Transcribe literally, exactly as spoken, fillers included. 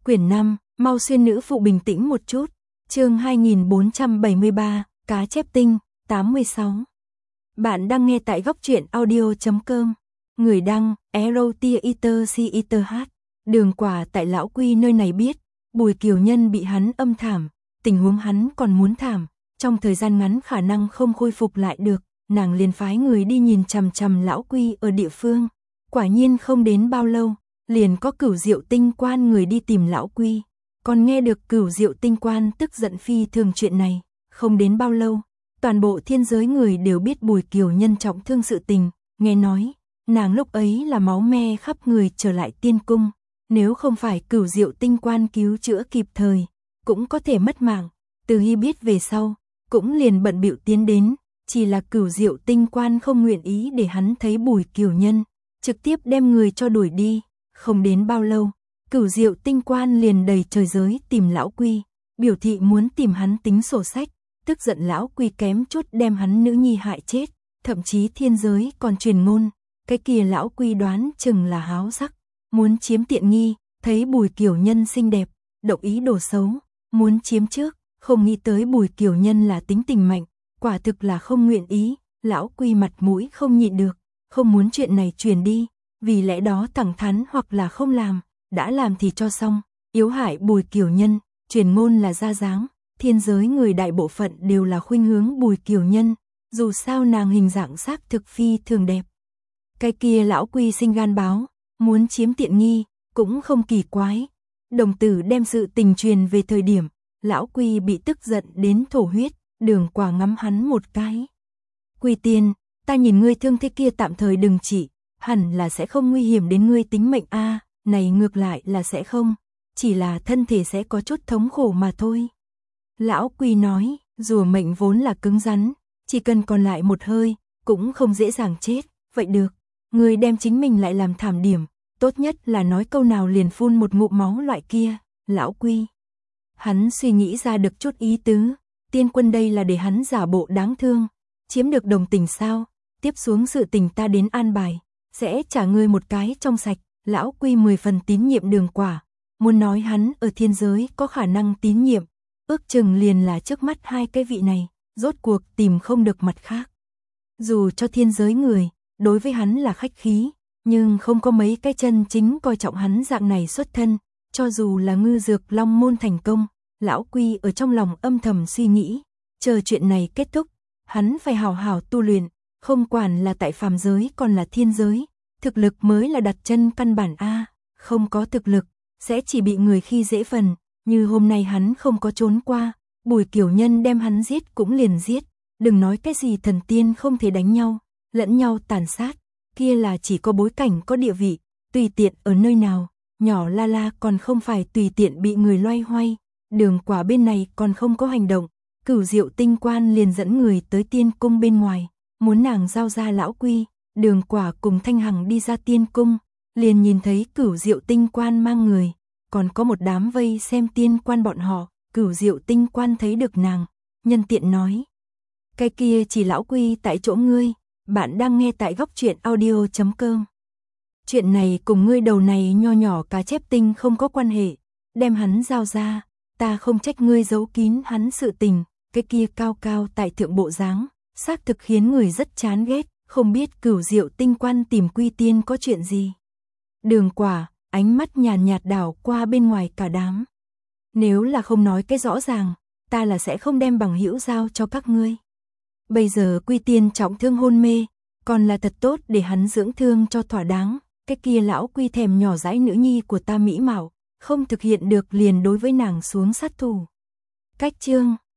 Quyển năm, mau xuyên nữ phụ bình tĩnh một chút. Chương hai nghìn bốn trăm bảy mươi ba, cá chép tinh, tám mươi sáu. Bạn đang nghe tại góc truyện audio chấm com. Người đăng, erotiaiterch. Đường Quả tại lão Quy nơi này biết, Bùi Kiều Nhân bị hắn âm thảm, tình huống hắn còn muốn thảm, trong thời gian ngắn khả năng không khôi phục lại được, nàng liền phái người đi nhìn chằm chằm lão Quy ở địa phương. Quả nhiên không đến bao lâu, liền có Cửu Diệu Tinh Quan người đi tìm lão Quy. Còn nghe được Cửu Diệu Tinh Quan tức giận phi thường chuyện này, không đến bao lâu, toàn bộ thiên giới người đều biết Bùi Kiều Nhân trọng thương sự tình, nghe nói, nàng lúc ấy là máu me khắp người trở lại tiên cung, nếu không phải Cửu Diệu Tinh Quan cứu chữa kịp thời, cũng có thể mất mạng. Từ Hy biết về sau, cũng liền bận bịu tiến đến, chỉ là Cửu Diệu Tinh Quan không nguyện ý để hắn thấy Bùi Kiều Nhân, trực tiếp đem người cho đuổi đi. Không đến bao lâu, Cửu Diệu Tinh Quan liền đầy trời giới tìm lão Quy, biểu thị muốn tìm hắn tính sổ sách, tức giận lão Quy kém chút đem hắn nữ nhi hại chết, thậm chí thiên giới còn truyền ngôn, cái kia lão Quy đoán chừng là háo sắc, muốn chiếm tiện nghi, thấy Bùi Kiều Nhân xinh đẹp, động ý đồ xấu, muốn chiếm trước, không nghĩ tới Bùi Kiều Nhân là tính tình mạnh, quả thực là không nguyện ý, lão Quy mặt mũi không nhịn được, không muốn chuyện này truyền đi. Vì lẽ đó thẳng thắn hoặc là không làm, đã làm thì cho xong, yếu hại Bùi Kiều Nhân, truyền ngôn là ra dáng, thiên giới người đại bộ phận đều là khuynh hướng Bùi Kiều Nhân, dù sao nàng hình dạng xác thực phi thường đẹp. Cái kia lão Quy sinh gan báo, muốn chiếm tiện nghi, cũng không kỳ quái. Đồng tử đem sự tình truyền về thời điểm, lão Quy bị tức giận đến thổ huyết, Đường Quả ngắm hắn một cái. Quy Tiên, ta nhìn ngươi thương thế kia tạm thời đừng chỉ. Hẳn là sẽ không nguy hiểm đến ngươi tính mệnh a, à, này ngược lại là sẽ không, chỉ là thân thể sẽ có chút thống khổ mà thôi. Lão Quy nói, rùa mệnh vốn là cứng rắn, chỉ cần còn lại một hơi, cũng không dễ dàng chết, vậy được, ngươi đem chính mình lại làm thảm điểm, tốt nhất là nói câu nào liền phun một ngụm máu loại kia, lão Quy. Hắn suy nghĩ ra được chút ý tứ, tiên quân đây là để hắn giả bộ đáng thương, chiếm được đồng tình sao, tiếp xuống sự tình ta đến an bài. Sẽ trả ngươi một cái trong sạch, lão Quy mười phần tín nhiệm Đường Quả, muốn nói hắn ở thiên giới có khả năng tín nhiệm, ước chừng liền là trước mắt hai cái vị này, rốt cuộc tìm không được mặt khác. Dù cho thiên giới người, đối với hắn là khách khí, nhưng không có mấy cái chân chính coi trọng hắn dạng này xuất thân, cho dù là ngư dược long môn thành công, lão Quy ở trong lòng âm thầm suy nghĩ, chờ chuyện này kết thúc, hắn phải hào hào tu luyện. Không quản là tại phàm giới còn là thiên giới, thực lực mới là đặt chân căn bản a, không có thực lực, sẽ chỉ bị người khi dễ phần, như hôm nay hắn không có trốn qua, Bùi Kiều Nhân đem hắn giết cũng liền giết, đừng nói cái gì thần tiên không thể đánh nhau, lẫn nhau tàn sát, kia là chỉ có bối cảnh có địa vị, tùy tiện ở nơi nào, nhỏ la la còn không phải tùy tiện bị người loay hoay, Đường Quả bên này còn không có hành động, Cửu Diệu Tinh Quan liền dẫn người tới tiên cung bên ngoài. Muốn nàng giao ra lão Quy, Đường Quả cùng Thanh Hằng đi ra tiên cung, liền nhìn thấy Cửu Diệu Tinh Quan mang người, còn có một đám vây xem tiên quan bọn họ, Cửu Diệu Tinh Quan thấy được nàng, nhân tiện nói. Cái kia chỉ lão Quy tại chỗ ngươi, bạn đang nghe tại góc truyện audio chấm com. Chuyện này cùng ngươi đầu này nho nhỏ cá chép tinh không có quan hệ, đem hắn giao ra, ta không trách ngươi giấu kín hắn sự tình, cái kia cao cao tại thượng bộ dáng. Xác thực khiến người rất chán ghét, không biết Cửu Diệu Tinh Quan tìm Quy Tiên có chuyện gì. Đường Quả, ánh mắt nhàn nhạt đảo qua bên ngoài cả đám. Nếu là không nói cái rõ ràng, ta là sẽ không đem bằng hữu giao cho các ngươi. Bây giờ Quy Tiên trọng thương hôn mê, còn là thật tốt để hắn dưỡng thương cho thỏa đáng. Cái kia lão Quy thèm nhỏ dãi nữ nhi của ta mỹ mạo, không thực hiện được liền đối với nàng xuống sát thủ. Cách chương